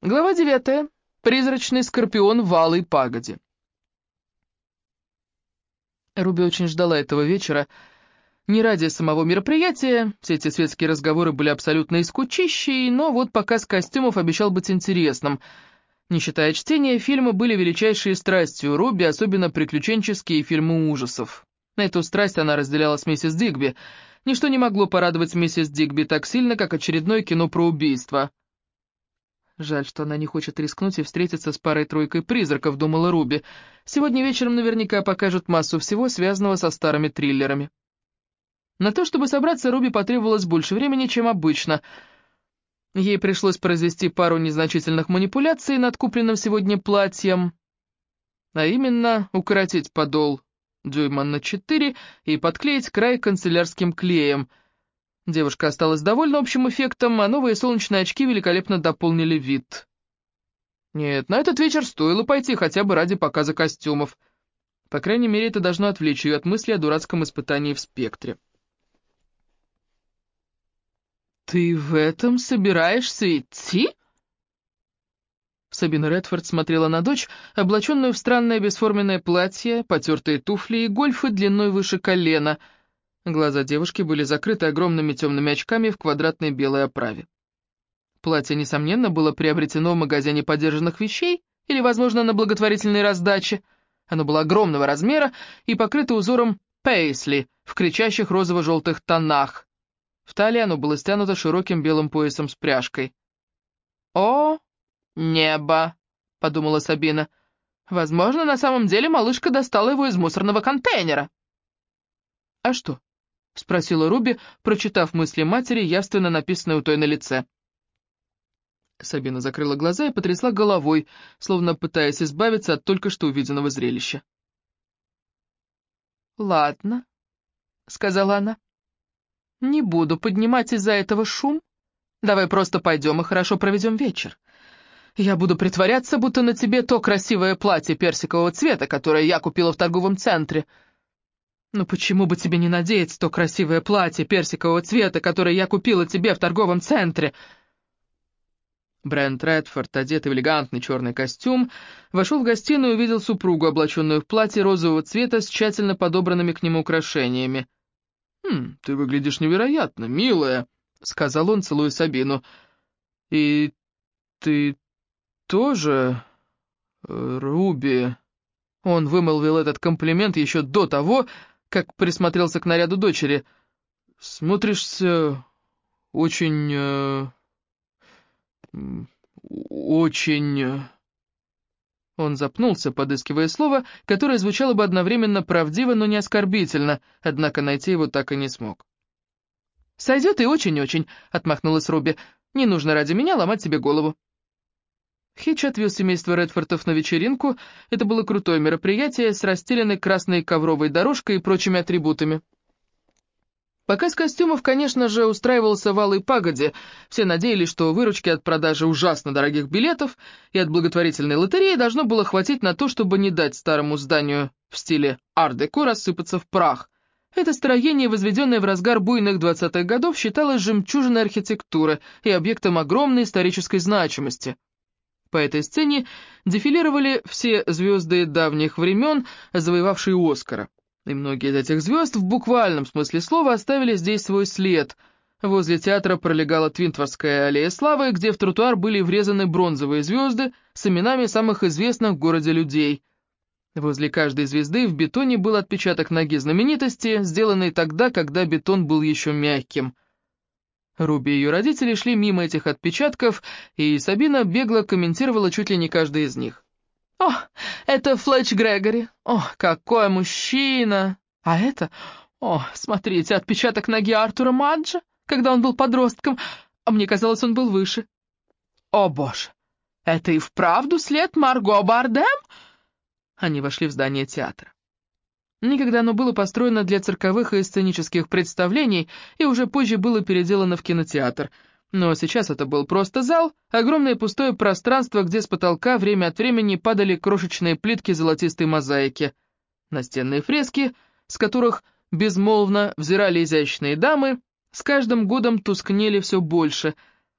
Глава 9. Призрачный скорпион в алой пагоде. Руби очень ждала этого вечера. Не ради самого мероприятия, все эти светские разговоры были абсолютно искучищие, но вот показ костюмов обещал быть интересным. Не считая чтения, фильмы были величайшей страстью Руби, особенно приключенческие фильмы ужасов. Эту страсть она разделяла с миссис Дигби. Ничто не могло порадовать миссис Дигби так сильно, как очередное кино про убийство. «Жаль, что она не хочет рискнуть и встретиться с парой-тройкой призраков», — думала Руби. «Сегодня вечером наверняка покажут массу всего, связанного со старыми триллерами». На то, чтобы собраться, Руби потребовалось больше времени, чем обычно. Ей пришлось произвести пару незначительных манипуляций над купленным сегодня платьем, а именно укоротить подол дюйма на 4 и подклеить край канцелярским клеем. Девушка осталась довольна общим эффектом, а новые солнечные очки великолепно дополнили вид. Нет, на этот вечер стоило пойти хотя бы ради показа костюмов. По крайней мере, это должно отвлечь ее от мысли о дурацком испытании в «Спектре». «Ты в этом собираешься идти?» Сабина Редфорд смотрела на дочь, облаченную в странное бесформенное платье, потертые туфли и гольфы длиной выше колена. Глаза девушки были закрыты огромными темными очками в квадратной белой оправе. Платье, несомненно, было приобретено в магазине подержанных вещей или, возможно, на благотворительной раздаче. Оно было огромного размера и покрыто узором пейсли в кричащих розово-желтых тонах. В талии оно было стянуто широким белым поясом с пряжкой. «О, небо!» — подумала Сабина. «Возможно, на самом деле малышка достала его из мусорного контейнера». «А что?» — спросила Руби, прочитав мысли матери, явственно написанные у той на лице. Сабина закрыла глаза и потрясла головой, словно пытаясь избавиться от только что увиденного зрелища. «Ладно», — сказала она. «Не буду поднимать из-за этого шум. Давай просто пойдем и хорошо проведем вечер. Я буду притворяться, будто на тебе то красивое платье персикового цвета, которое я купила в торговом центре. Ну почему бы тебе не надеть то красивое платье персикового цвета, которое я купила тебе в торговом центре?» Брент Редфорд, одетый в элегантный черный костюм, вошел в гостиную и увидел супругу, облаченную в платье розового цвета с тщательно подобранными к нему украшениями. «Ты выглядишь невероятно, милая», — сказал он, целуя Сабину. «И ты тоже, Руби?» Он вымолвил этот комплимент еще до того, как присмотрелся к наряду дочери. «Смотришься очень... очень...» Он запнулся, подыскивая слово, которое звучало бы одновременно правдиво, но не оскорбительно, однако найти его так и не смог. «Сойдет и очень-очень», — отмахнулась Руби. «Не нужно ради меня ломать себе голову». Хитч отвез семейство Редфордов на вечеринку. Это было крутое мероприятие с расстеленной красной ковровой дорожкой и прочими атрибутами. Показ костюмов, конечно же, устраивался в алой пагоде. Все надеялись, что выручки от продажи ужасно дорогих билетов и от благотворительной лотереи должно было хватить на то, чтобы не дать старому зданию в стиле ар-деко рассыпаться в прах. Это строение, возведенное в разгар буйных 20-х годов, считалось жемчужиной архитектуры и объектом огромной исторической значимости. По этой сцене дефилировали все звезды давних времен, завоевавшие Оскара. И многие из этих звезд в буквальном смысле слова оставили здесь свой след. Возле театра пролегала Твинтворская аллея славы, где в тротуар были врезаны бронзовые звезды с именами самых известных в городе людей. Возле каждой звезды в бетоне был отпечаток ноги знаменитости, сделанный тогда, когда бетон был еще мягким. Руби и ее родители шли мимо этих отпечатков, и Сабина бегло комментировала чуть ли не каждый из них. «О, это Флетч Грегори! О, какой мужчина! А это... О, смотрите, отпечаток ноги Артура Маджа, когда он был подростком, а мне казалось, он был выше. О, боже, это и вправду след Марго Бардем?» Они вошли в здание театра. Никогда оно было построено для цирковых и сценических представлений, и уже позже было переделано в кинотеатр. Но сейчас это был просто зал, огромное пустое пространство, где с потолка время от времени падали крошечные плитки золотистой мозаики. Настенные фрески, с которых безмолвно взирали изящные дамы, с каждым годом тускнели все больше.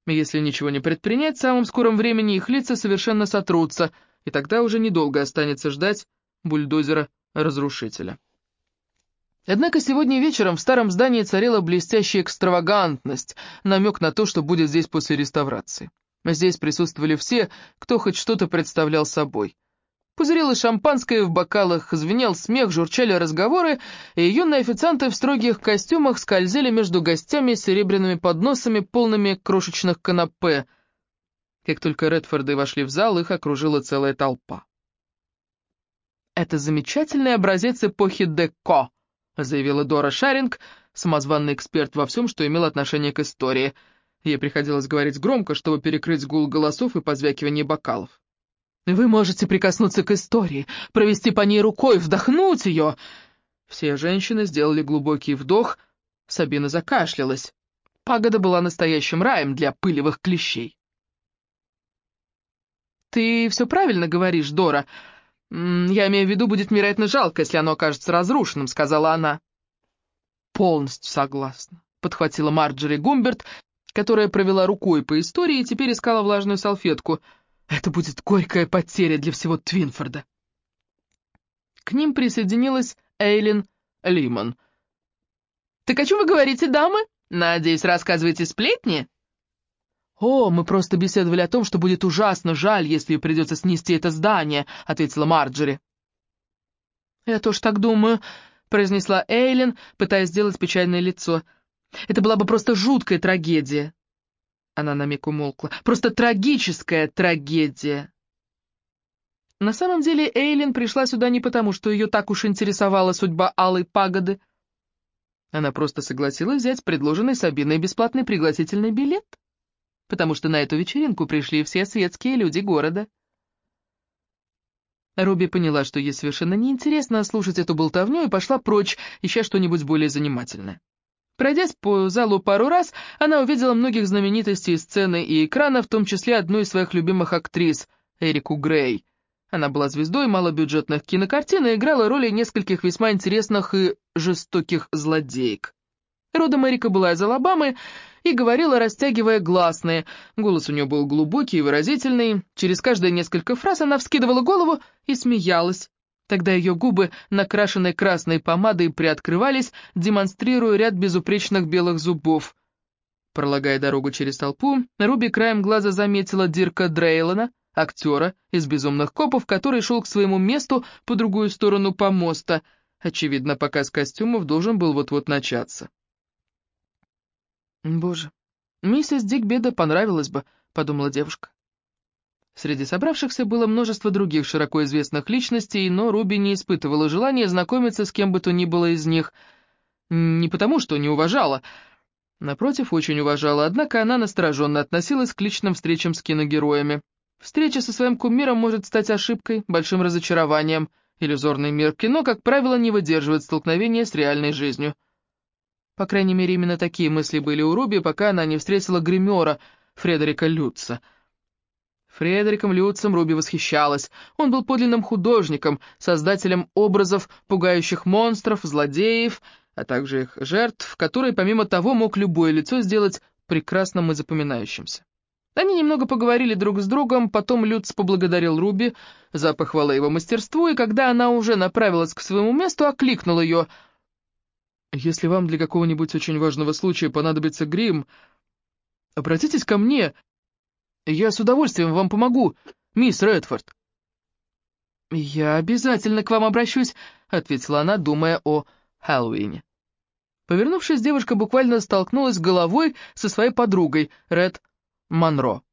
Если ничего не предпринять, в самом скором времени их лица совершенно сотрутся, и тогда уже недолго останется ждать бульдозера-разрушителя. Однако сегодня вечером в старом здании царила блестящая экстравагантность, намек на то, что будет здесь после реставрации. Здесь присутствовали все, кто хоть что-то представлял собой. Пузырилось шампанское в бокалах, звенел смех, журчали разговоры, и юные официанты в строгих костюмах скользили между гостями с серебряными подносами, полными крошечных канапе. Как только Редфорды вошли в зал, их окружила целая толпа. «Это замечательный образец эпохи деко», — заявила Дора Шаринг, самозванный эксперт во всем, что имело отношение к истории. Ей приходилось говорить громко, чтобы перекрыть гул голосов и позвякивание бокалов. «Вы можете прикоснуться к истории, провести по ней рукой, вдохнуть ее!» Все женщины сделали глубокий вдох, Сабина закашлялась. Пагода была настоящим раем для пылевых клещей. «Ты все правильно говоришь, Дора. Я имею в виду, будет, вероятно, жалко, если оно окажется разрушенным», — сказала она. «Полностью согласна», — подхватила Марджори Гумберт, которая провела рукой по истории и теперь искала влажную салфетку. «Это будет горькая потеря для всего Твинфорда». К ним присоединилась Эйлин Лимон. «Так о чем вы говорите, дамы? Надеюсь, рассказываете сплетни?» «О, мы просто беседовали о том, что будет ужасно жаль, если придется снести это здание», — ответила Марджори. «Я тоже так думаю», — произнесла Эйлин, пытаясь сделать печальное лицо. «Это была бы просто жуткая трагедия». Она на миг умолкла. «Просто трагическая трагедия». На самом деле Эйлин пришла сюда не потому, что ее так уж интересовала судьба Алой Пагоды. Она просто согласилась взять предложенный Сабиной бесплатный пригласительный билет, потому что на эту вечеринку пришли все светские люди города. Руби поняла, что ей совершенно неинтересно слушать эту болтовню, и пошла прочь, ища что-нибудь более занимательное. Пройдясь по залу пару раз, она увидела многих знаменитостей сцены и экрана, в том числе одну из своих любимых актрис, Эрику Грей. Она была звездой малобюджетных кинокартин и играла роли нескольких весьма интересных и жестоких злодеек. Родом Эрика была из Алабамы и говорила, растягивая гласные. Голос у нее был глубокий и выразительный. Через каждые несколько фраз она вскидывала голову и смеялась. Тогда ее губы, накрашенные красной помадой, приоткрывались, демонстрируя ряд безупречных белых зубов. Пролагая дорогу через толпу, Руби краем глаза заметила Дирка Дрейлона, актера из «Безумных копов», который шел к своему месту по другую сторону помоста. Очевидно, показ костюмов должен был вот-вот начаться. «Боже, миссис Дикбеда понравилось бы», — подумала девушка. Среди собравшихся было множество других широко известных личностей, но Руби не испытывала желания знакомиться с кем бы то ни было из них. Не потому, что не уважала. Напротив, очень уважала, однако она настороженно относилась к личным встречам с киногероями. Встреча со своим кумиром может стать ошибкой, большим разочарованием. Иллюзорный мир кино, как правило, не выдерживает столкновения с реальной жизнью. По крайней мере, именно такие мысли были у Руби, пока она не встретила гримера Фредерика Лютца. Фредериком Лютцем Руби восхищалась. Он был подлинным художником, создателем образов пугающих монстров, злодеев, а также их жертв, которые, помимо того, мог любое лицо сделать прекрасным и запоминающимся. Они немного поговорили друг с другом, потом Лютц поблагодарил Руби за похвалы его мастерству, и когда она уже направилась к своему месту, окликнул ее. «Если вам для какого-нибудь очень важного случая понадобится грим, обратитесь ко мне. Я с удовольствием вам помогу, мисс Редфорд». «Я обязательно к вам обращусь», — ответила она, думая о Хэллоуине. Повернувшись, девушка буквально столкнулась головой со своей подругой, Ред Монро.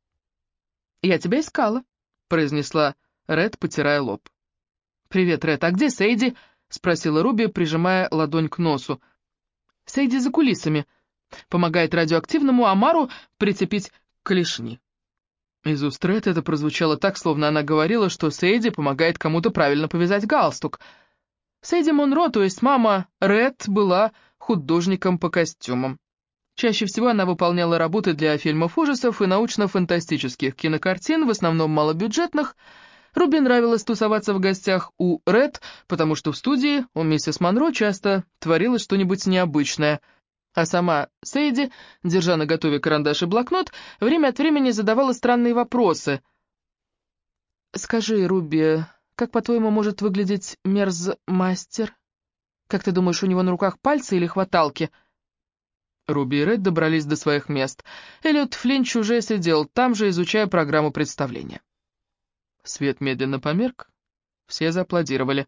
«Я тебя искала», — произнесла Ред, потирая лоб. «Привет, Ред, а где Сейди?» — спросила Руби, прижимая ладонь к носу. «Сейди за кулисами. Помогает радиоактивному Амару прицепить клешни». Из уст Ред это прозвучало так, словно она говорила, что Сейди помогает кому-то правильно повязать галстук. Сейди Монро, то есть мама Ред, была художником по костюмам. Чаще всего она выполняла работы для фильмов ужасов и научно-фантастических кинокартин, в основном малобюджетных. Руби нравилось тусоваться в гостях у Ред, потому что в студии у миссис Монро часто творилось что-нибудь необычное. А сама Сейди, держа наготове карандаш и блокнот, время от времени задавала странные вопросы. «Скажи, Руби, как, по-твоему, может выглядеть мерзмастер? Как ты думаешь, у него на руках пальцы или хваталки?» Руби и Ред добрались до своих мест. Эллиот Флинч уже сидел там же, изучая программу представления. Свет медленно померк. Все зааплодировали.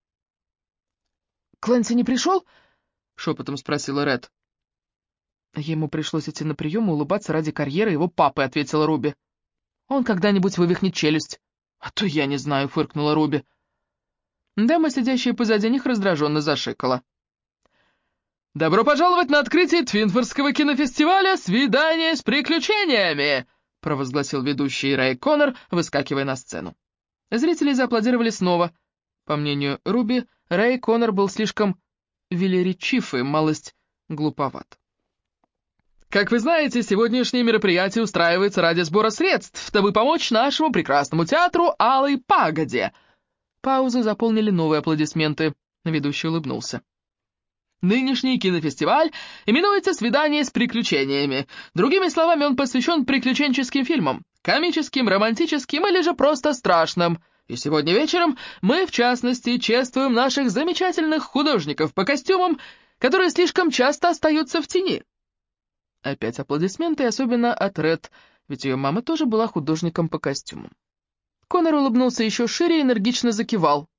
«Клэнси не пришел?» — шепотом спросила Ред. «Ему пришлось идти на прием и улыбаться ради карьеры его папы», — ответила Руби. «Он когда-нибудь вывихнет челюсть». «А то я не знаю», — фыркнула Руби. Дама, сидящая позади них, раздраженно зашикала. «Добро пожаловать на открытие Твинфордского кинофестиваля «Свидание с приключениями», — провозгласил ведущий Рэй Коннор, выскакивая на сцену. Зрители зааплодировали снова. По мнению Руби, Рэй Коннор был слишком велеречив и малость глуповат. «Как вы знаете, сегодняшнее мероприятие устраивается ради сбора средств, дабы помочь нашему прекрасному театру «Алой пагоде». Паузу заполнили новые аплодисменты. Ведущий улыбнулся. Нынешний кинофестиваль именуется «Свидание с приключениями». Другими словами, он посвящен приключенческим фильмам, комическим, романтическим или же просто страшным. И сегодня вечером мы, в частности, чествуем наших замечательных художников по костюмам, которые слишком часто остаются в тени. Опять аплодисменты, особенно от Ред, ведь ее мама тоже была художником по костюмам. Коннор улыбнулся еще шире и энергично закивал.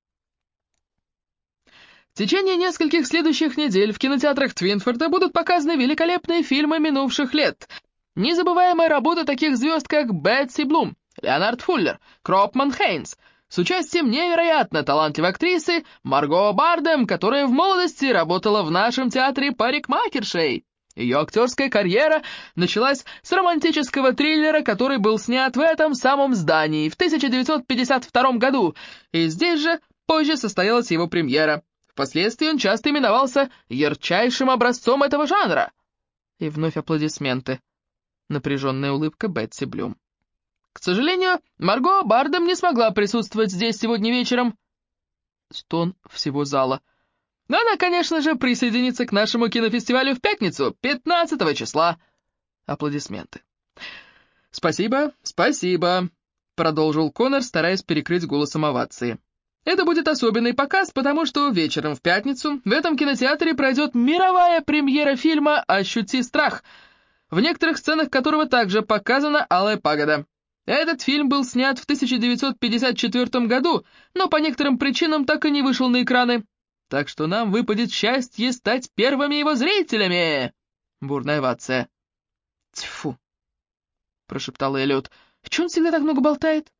В течение нескольких следующих недель в кинотеатрах Твинфорда будут показаны великолепные фильмы минувших лет. Незабываемая работа таких звезд, как Бетси Блум, Леонард Фуллер, Кропман Хейнс, с участием невероятно талантливой актрисы Марго Бардем, которая в молодости работала в нашем театре парикмахершей. Ее актерская карьера началась с романтического триллера, который был снят в этом самом здании в 1952 году, и здесь же позже состоялась его премьера. Впоследствии он часто именовался ярчайшим образцом этого жанра. И вновь аплодисменты. Напряженная улыбка Бетси Блюм. К сожалению, Марго Бардем не смогла присутствовать здесь сегодня вечером. Стон всего зала. Но она, конечно же, присоединится к нашему кинофестивалю в пятницу, 15 числа. Аплодисменты. «Спасибо, спасибо», — продолжил Коннор, стараясь перекрыть голосом овации. «Это будет особенный показ, потому что вечером в пятницу в этом кинотеатре пройдет мировая премьера фильма «Ощути страх», в некоторых сценах которого также показана «Алая пагода». Этот фильм был снят в 1954 году, но по некоторым причинам так и не вышел на экраны. Так что нам выпадет счастье стать первыми его зрителями!» Бурная овация. «Тьфу!» — прошептал Эллиот. «Чего он всегда так много болтает?»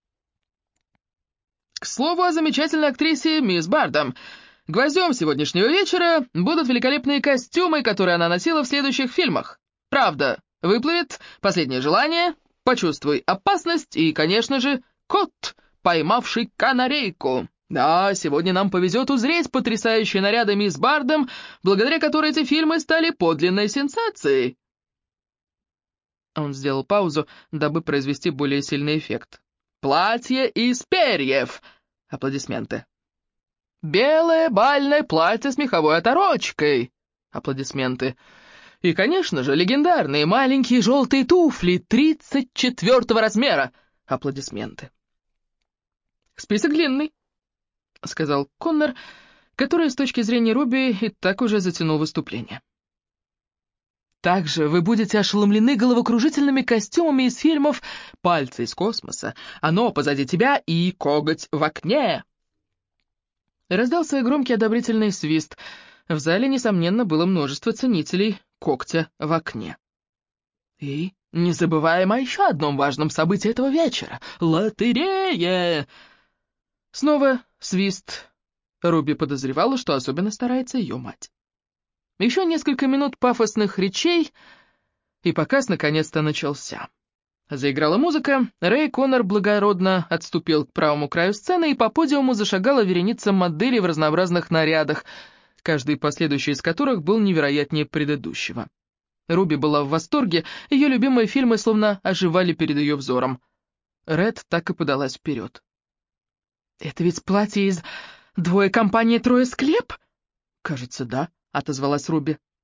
К слову о замечательной актрисе мисс Бардем. Гвоздем сегодняшнего вечера будут великолепные костюмы, которые она носила в следующих фильмах. «Правда выплывет», «Последнее желание», «Почувствуй опасность» и, конечно же, «Кот, поймавший канарейку». Да, сегодня нам повезет узреть потрясающие наряды мисс Бардем, благодаря которой эти фильмы стали подлинной сенсацией. Он сделал паузу, дабы произвести более сильный эффект. «Платье из перьев!» Аплодисменты. «Белое бальное платье с меховой оторочкой!» Аплодисменты. И, конечно же, легендарные маленькие желтые туфли 34 размера. Аплодисменты. «Список длинный», — сказал Коннор, который с точки зрения Руби и так уже затянул выступление. «Также вы будете ошеломлены головокружительными костюмами из фильмов «Пальцы из космоса», «Оно позади тебя» и «Коготь в окне». Раздался громкий одобрительный свист. В зале, несомненно, было множество ценителей «Когтя в окне». И не забываем о еще одном важном событии этого вечера — лотерея. Снова свист. Руби подозревала, что особенно старается ее мать. Еще несколько минут пафосных речей, и показ наконец-то начался. Заиграла музыка, Рэй Коннор благородно отступил к правому краю сцены, и по подиуму зашагала вереница моделей в разнообразных нарядах, каждый последующий из которых был невероятнее предыдущего. Руби была в восторге, ее любимые фильмы словно оживали перед ее взором. Ред так и подалась вперед. «Это ведь платье из «Двое компании, трое склеп»?» «Кажется, да», — отозвалась Руби.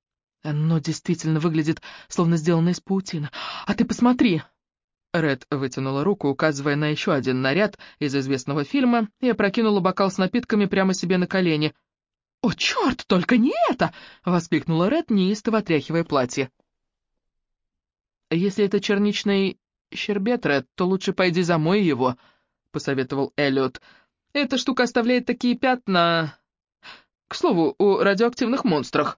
Оно действительно выглядит, словно сделано из паутины. А ты посмотри!» Ред вытянула руку, указывая на еще один наряд из известного фильма, и опрокинула бокал с напитками прямо себе на колени. «О, черт, только не это!» — воскликнула Ред, неистово отряхивая платье. «Если это черничный щербет, Ред, то лучше пойди замой его», — посоветовал Эллиот. «Эта штука оставляет такие пятна... К слову, о радиоактивных монстрах».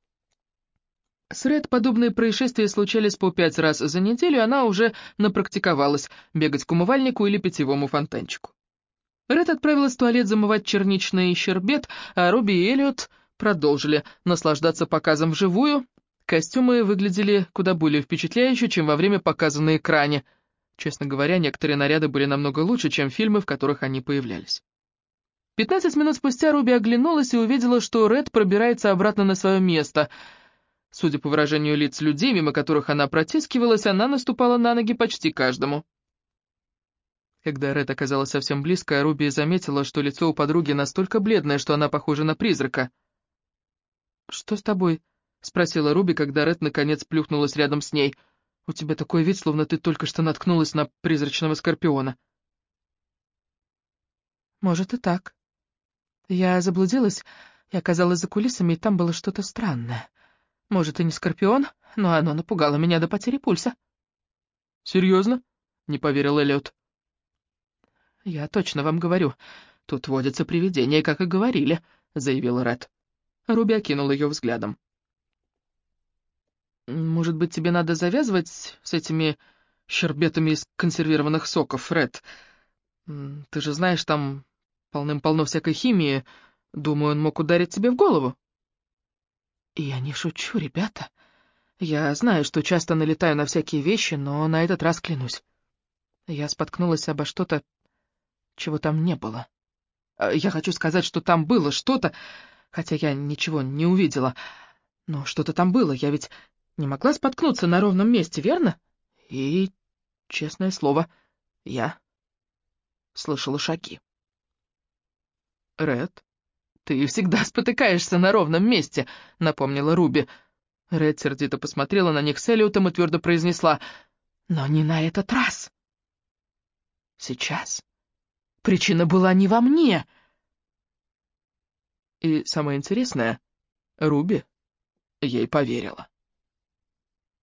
С Ред подобные происшествия случались по 5 раз за неделю, и она уже напрактиковалась бегать к умывальнику или питьевому фонтанчику. Ред отправилась в туалет замывать черничный щербет, а Руби и Эллиот продолжили наслаждаться показом вживую. Костюмы выглядели куда более впечатляюще, чем во время показа на экране. Честно говоря, некоторые наряды были намного лучше, чем фильмы, в которых они появлялись. 15 минут спустя Руби оглянулась и увидела, что Ред пробирается обратно на свое место. Судя по выражению лиц людей, мимо которых она протискивалась, она наступала на ноги почти каждому. Когда Ред оказалась совсем близко, Руби заметила, что лицо у подруги настолько бледное, что она похожа на призрака. «Что с тобой?» — спросила Руби, когда Ред наконец плюхнулась рядом с ней. «У тебя такой вид, словно ты только что наткнулась на призрачного скорпиона». «Может и так. Я заблудилась и оказалась за кулисами, и там было что-то странное. Может, и не скорпион, но оно напугало меня до потери пульса». «Серьезно?» — не поверил Эллиот. «Я точно вам говорю, тут водятся привидения, как и говорили», — заявил Ред. Руби окинул ее взглядом. «Может быть, тебе надо завязывать с этими щербетами из консервированных соков, Ред? Ты же знаешь, там полным-полно всякой химии. Думаю, он мог ударить тебе в голову». «Я не шучу, ребята. Я знаю, что часто налетаю на всякие вещи, но на этот раз клянусь. Я споткнулась обо что-то, чего там не было. Я хочу сказать, что там было что-то, хотя я ничего не увидела. Но что-то там было, я ведь не могла споткнуться на ровном месте, верно? И, честное слово, я слышала шаги». «Ред, ты всегда спотыкаешься на ровном месте», — напомнила Руби. Ред сердито посмотрела на них с Эллиотом и твердо произнесла: «Но не на этот раз. Сейчас причина была не во мне». И самое интересное, Руби ей поверила.